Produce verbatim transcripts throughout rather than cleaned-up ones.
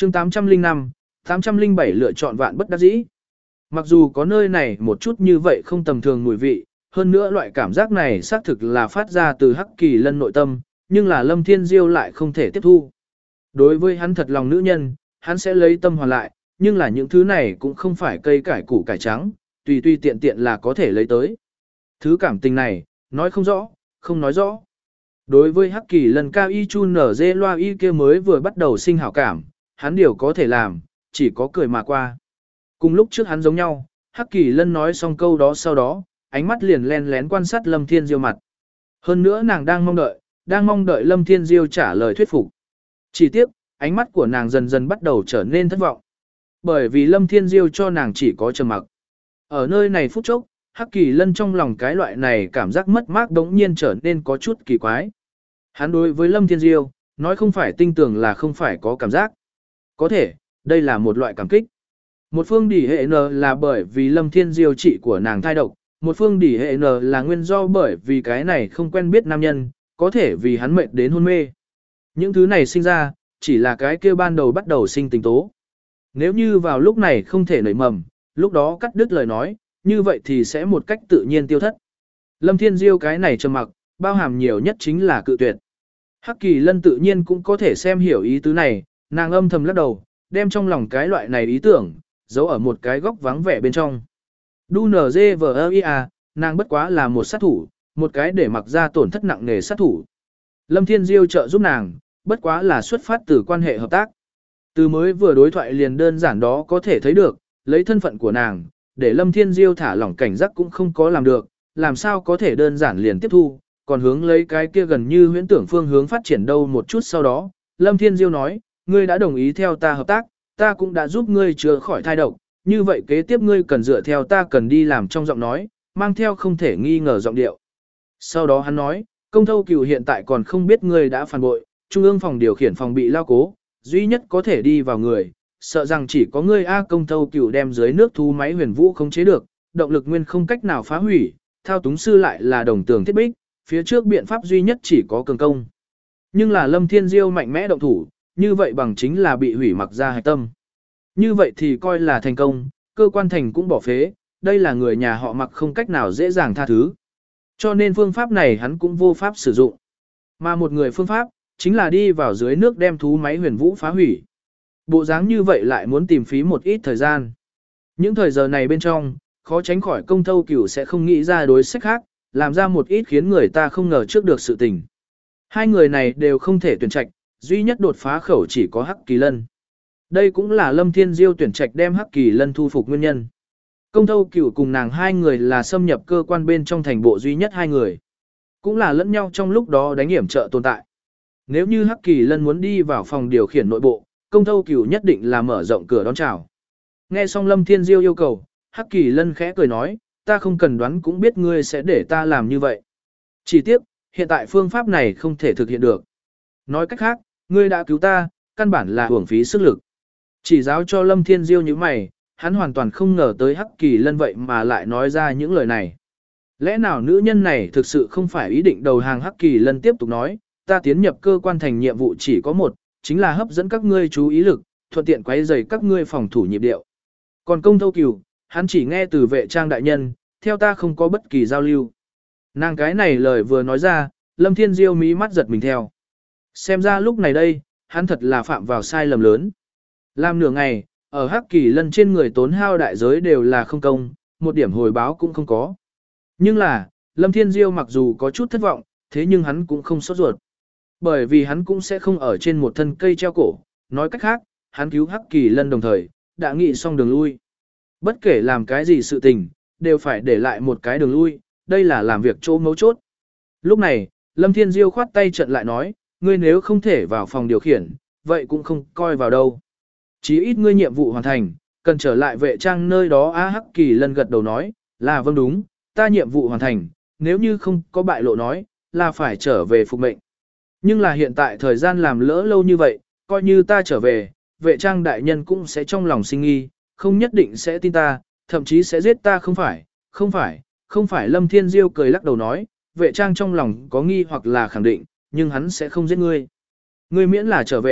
chương tám trăm linh năm, tám trăm linh bảy lựa chọn vạn bất đắc dĩ. Mặc dù có nơi này một chút như vậy không tầm thường mùi vị, hơn nữa loại cảm giác này xác thực là phát ra từ Hắc Kỳ Lân nội tâm, nhưng là Lâm Thiên Diêu lại không thể tiếp thu. Đối với hắn thật lòng nữ nhân, hắn sẽ lấy tâm hoàn lại, nhưng là những thứ này cũng không phải cây cải củ cải trắng, tùy tùy tiện tiện là có thể lấy tới. Thứ cảm tình này, nói không rõ, không nói rõ. Đối với Hắc Kỳ Lân cao y chu nở dê loa y kia mới vừa bắt đầu sinh hảo cảm, hắn điều có thể làm, chỉ có cười mà qua. Cùng lúc trước hắn giống nhau, Hắc Kỳ Lân nói xong câu đó sau đó, ánh mắt liền len lén quan sát Lâm Thiên Diêu mặt. Hơn nữa nàng đang mong đợi, đang mong đợi Lâm Thiên Diêu trả lời thuyết phục. Chỉ tiếc, ánh mắt của nàng dần dần bắt đầu trở nên thất vọng. Bởi vì Lâm Thiên Diêu cho nàng chỉ có trầm mặc. Ở nơi này phút chốc, Hắc Kỳ Lân trong lòng cái loại này cảm giác mất mát đống nhiên trở nên có chút kỳ quái. Hắn đối với Lâm Thiên Diêu, nói không phải tinh tưởng là không phải có cảm giác. Có thể, đây là một loại cảm kích. Một phương đỉ hệ n là bởi vì Lâm Thiên Diêu trị của nàng thai độc, một phương đỉ hệ n là nguyên do bởi vì cái này không quen biết nam nhân, có thể vì hắn mệt đến hôn mê. Những thứ này sinh ra, chỉ là cái kia ban đầu bắt đầu sinh tình tố. Nếu như vào lúc này không thể nảy mầm, lúc đó cắt đứt lời nói, như vậy thì sẽ một cách tự nhiên tiêu thất. Lâm Thiên Diêu cái này trầm mặc, bao hàm nhiều nhất chính là cự tuyệt. Hắc Kỳ Lân tự nhiên cũng có thể xem hiểu ý tứ này, nàng âm thầm lắc đầu, đem trong lòng cái loại này ý tưởng, giấu ở một cái góc vắng vẻ bên trong. Đu nở dê vờ ơ ia, nàng bất quá là một sát thủ, một cái để mặc ra tổn thất nặng nề sát thủ. Lâm Thiên Diêu trợ giúp nàng, bất quá là xuất phát từ quan hệ hợp tác. Từ mới vừa đối thoại liền đơn giản đó có thể thấy được, lấy thân phận của nàng, để Lâm Thiên Diêu thả lỏng cảnh giác cũng không có làm được, làm sao có thể đơn giản liền tiếp thu, còn hướng lấy cái kia gần như huyễn tưởng phương hướng phát triển đâu một chút sau đó. Lâm Thiên Diêu nói, ngươi đã đồng ý theo ta hợp tác, ta cũng đã giúp ngươi chữa khỏi thai độc, như vậy kế tiếp ngươi cần dựa theo ta cần đi làm trong giọng nói, mang theo không thể nghi ngờ giọng điệu. Sau đó hắn nói, công thâu cửu hiện tại còn không biết ngươi đã phản bội, trung ương phòng điều khiển phòng bị lao cố, duy nhất có thể đi vào người, sợ rằng chỉ có ngươi A công thâu cửu đem dưới nước thú máy huyền vũ không chế được, động lực nguyên không cách nào phá hủy, thao túng sư lại là đồng tường thiết bích, phía trước biện pháp duy nhất chỉ có cường công. Nhưng là Lâm Thiên Diêu mạnh mẽ động thủ, như vậy bằng chính là bị hủy mặc ra hạch tâm. Như vậy thì coi là thành công, cơ quan thành cũng bỏ phế, đây là người nhà họ mặc không cách nào dễ dàng tha thứ. Cho nên phương pháp này hắn cũng vô pháp sử dụng. Mà một người phương pháp, chính là đi vào dưới nước đem thú máy huyền vũ phá hủy. Bộ dáng như vậy lại muốn tìm phí một ít thời gian. Những thời giờ này bên trong, khó tránh khỏi công thâu cửu sẽ không nghĩ ra đối sách khác, làm ra một ít khiến người ta không ngờ trước được sự tình. Hai người này đều không thể tuyển trạch, duy nhất đột phá khẩu chỉ có Hắc Kỳ Lân. Đây cũng là Lâm Thiên Diêu tuyển trạch đem Hắc Kỳ Lân thu phục nguyên nhân. Công thâu cửu cùng nàng hai người là xâm nhập cơ quan bên trong thành bộ duy nhất hai người. Cũng là lẫn nhau trong lúc đó đánh hiểm trợ tồn tại. Nếu như Hắc Kỳ Lân muốn đi vào phòng điều khiển nội bộ, công thâu cửu nhất định là mở rộng cửa đón chào. Nghe xong Lâm Thiên Diêu yêu cầu, Hắc Kỳ Lân khẽ cười nói, ta không cần đoán cũng biết ngươi sẽ để ta làm như vậy. Chỉ tiếc, hiện tại phương pháp này không thể thực hiện được. Nói cách khác, ngươi đã cứu ta, căn bản là hưởng phí sức lực. Chỉ giáo cho Lâm Thiên Diêu như mày, hắn hoàn toàn không ngờ tới Hắc Kỳ Lân vậy mà lại nói ra những lời này. Lẽ nào nữ nhân này thực sự không phải ý định đầu hàng? Hắc Kỳ Lân tiếp tục nói, ta tiến nhập cơ quan thành nhiệm vụ chỉ có một, chính là hấp dẫn các ngươi chú ý lực, thuận tiện quấy rầy các ngươi phòng thủ nhịp điệu. Còn công thâu cửu, hắn chỉ nghe từ vệ trang đại nhân, theo ta không có bất kỳ giao lưu. Nàng cái này lời vừa nói ra, Lâm Thiên Diêu mí mắt giật mình theo. Xem ra lúc này đây, hắn thật là phạm vào sai lầm lớn. Làm nửa ngày, ở Hắc Kỳ Lân trên người tốn hao đại giới đều là không công, một điểm hồi báo cũng không có. Nhưng là, Lâm Thiên Diêu mặc dù có chút thất vọng, thế nhưng hắn cũng không sốt ruột. Bởi vì hắn cũng sẽ không ở trên một thân cây treo cổ, nói cách khác, hắn cứu Hắc Kỳ Lân đồng thời, đã nghĩ xong đường lui. Bất kể làm cái gì sự tình, đều phải để lại một cái đường lui, đây là làm việc chỗ mấu chốt. Lúc này, Lâm Thiên Diêu khoát tay trận lại nói, ngươi nếu không thể vào phòng điều khiển, vậy cũng không coi vào đâu. Chí ít ngươi nhiệm vụ hoàn thành, cần trở lại vệ trang nơi đó. A Hắc Kỳ Lân gật đầu nói, là vâng đúng, ta nhiệm vụ hoàn thành, nếu như không có bại lộ nói, là phải trở về phục mệnh. Nhưng là hiện tại thời gian làm lỡ lâu như vậy, coi như ta trở về, vệ trang đại nhân cũng sẽ trong lòng sinh nghi, không nhất định sẽ tin ta, thậm chí sẽ giết ta. Không phải, không phải, không phải. Lâm Thiên Diêu cười lắc đầu nói, vệ trang trong lòng có nghi hoặc là khẳng định, nhưng hắn sẽ không giết ngươi. Ngươi miễn là trở về,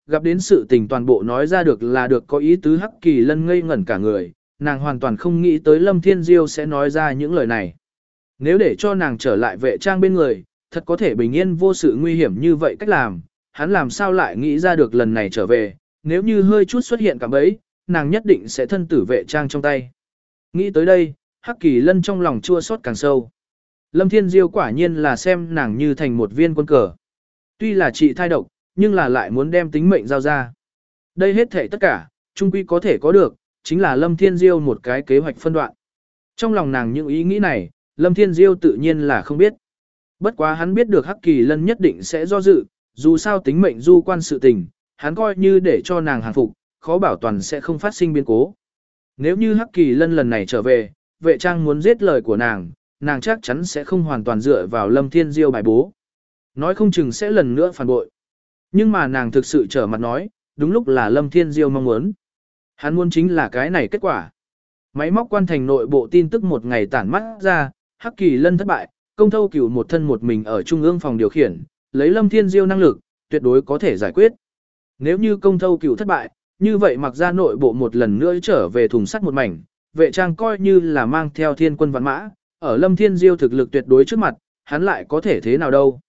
gặp đến sự tình toàn bộ nói ra được là được có ý tứ Hắc Kỳ Lân ngây ngẩn cả người, nàng hoàn toàn không nghĩ tới Lâm Thiên Diêu sẽ nói ra những lời này. Nếu để cho nàng trở lại vệ trang bên người, thật có thể bình yên vô sự nguy hiểm như vậy cách làm, hắn làm sao lại nghĩ ra được lần này trở về, nếu như hơi chút xuất hiện cảm bấy, nàng nhất định sẽ thân tử vệ trang trong tay. Nghĩ tới đây, Hắc Kỳ Lân trong lòng chua xót càng sâu. Lâm Thiên Diêu quả nhiên là xem nàng như thành một viên quân cờ. Tuy là trị thai độc, nhưng là lại muốn đem tính mệnh giao ra. Đây hết thảy tất cả, chung quy có thể có được, chính là Lâm Thiên Diêu một cái kế hoạch phân đoạn. Trong lòng nàng những ý nghĩ này, Lâm Thiên Diêu tự nhiên là không biết. Bất quá hắn biết được Hắc Kỳ Lân nhất định sẽ do dự, dù sao tính mệnh du quan sự tình, hắn coi như để cho nàng hàng phục, khó bảo toàn sẽ không phát sinh biến cố. Nếu như Hắc Kỳ Lân lần này trở về, vệ trang muốn giết lời của nàng, nàng chắc chắn sẽ không hoàn toàn dựa vào Lâm Thiên Diêu bài bố. Nói không chừng sẽ lần nữa phản bội. Nhưng mà nàng thực sự trở mặt nói, đúng lúc là Lâm Thiên Diêu mong muốn. Hắn muốn chính là cái này kết quả. Máy móc quan thành nội bộ tin tức một ngày tản mắt ra, Hắc Kỳ Lân thất bại, Công Thâu Cửu một thân một mình ở trung ương phòng điều khiển, lấy Lâm Thiên Diêu năng lực, tuyệt đối có thể giải quyết. Nếu như Công Thâu Cửu thất bại, như vậy mặc ra nội bộ một lần nữa trở về thùng sắt một mảnh, vệ trang coi như là mang theo thiên quân vạn mã, ở Lâm Thiên Diêu thực lực tuyệt đối trước mặt, hắn lại có thể thế nào đâu.